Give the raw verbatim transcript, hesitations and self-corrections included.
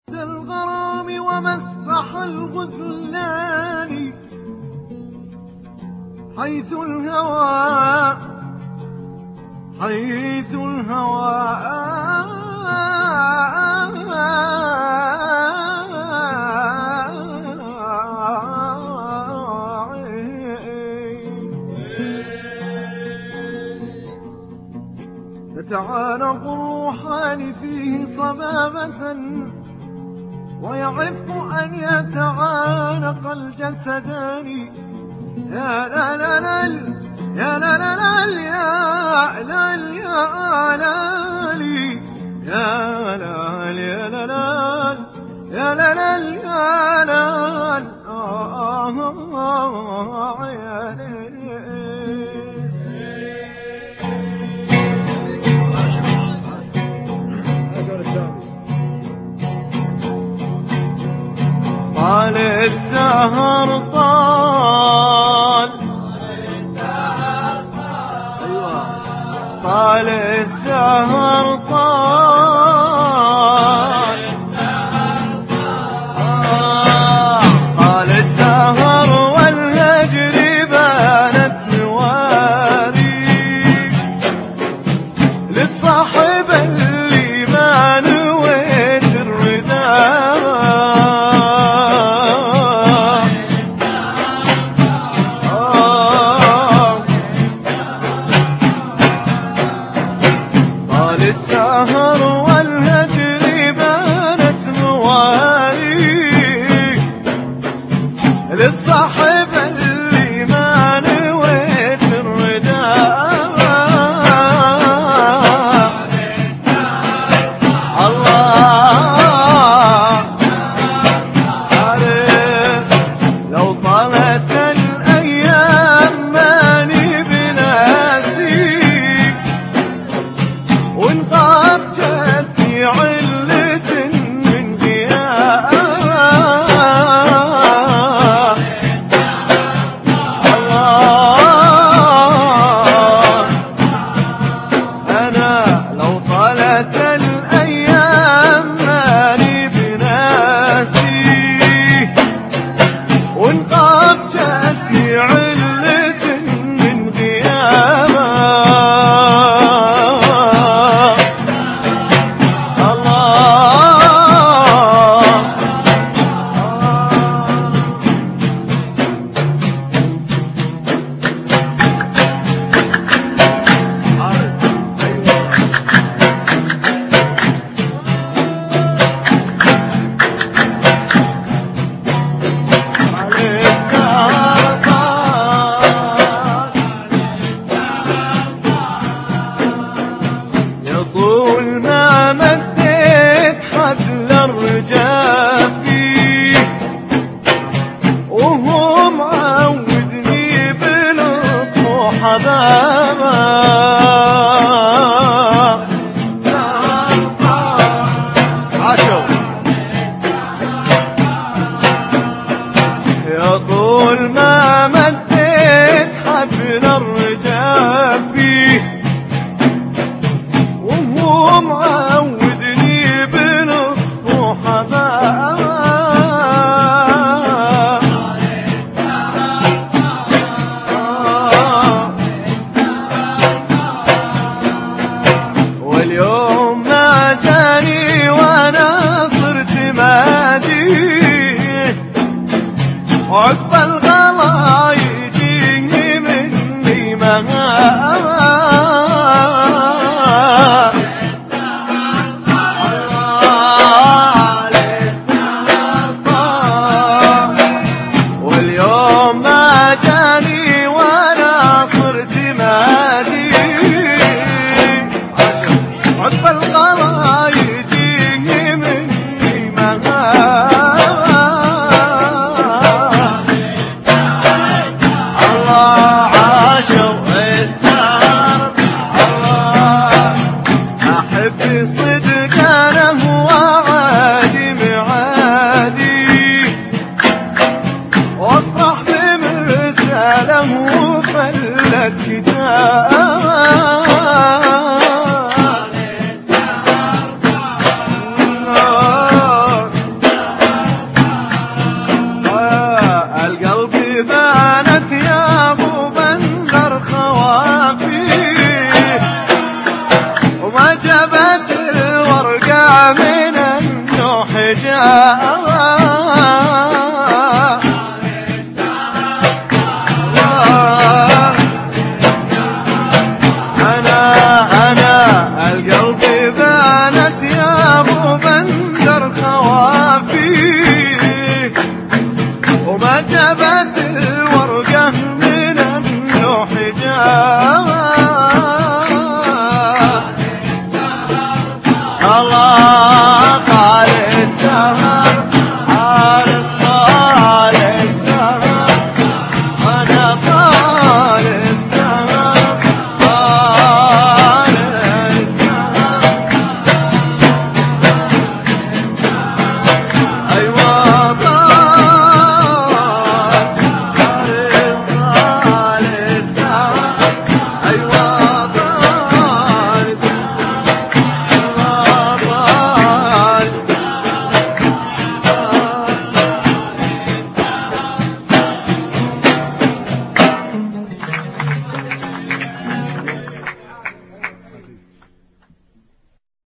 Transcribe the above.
الغرام ومسرح الغزلان حيث الهوى حيث الهوى تتعانق الروحان فيه صبابة ويعف أن يتعانق الجسدان. يا لا لا لا يا لا لا لا يا لا يا لا يا لا يا لا لا يا لا لا يا لا يا لا. طال السهر طال طال السهر طال طال السهر والهجر بانت موالي للصاحب اللي ما نويت الرداء حجاب. أنا أنا القلب بانت يا أبو بندر خوافي، وما جابت الورقة من ابن حجاب. الله قال الجهر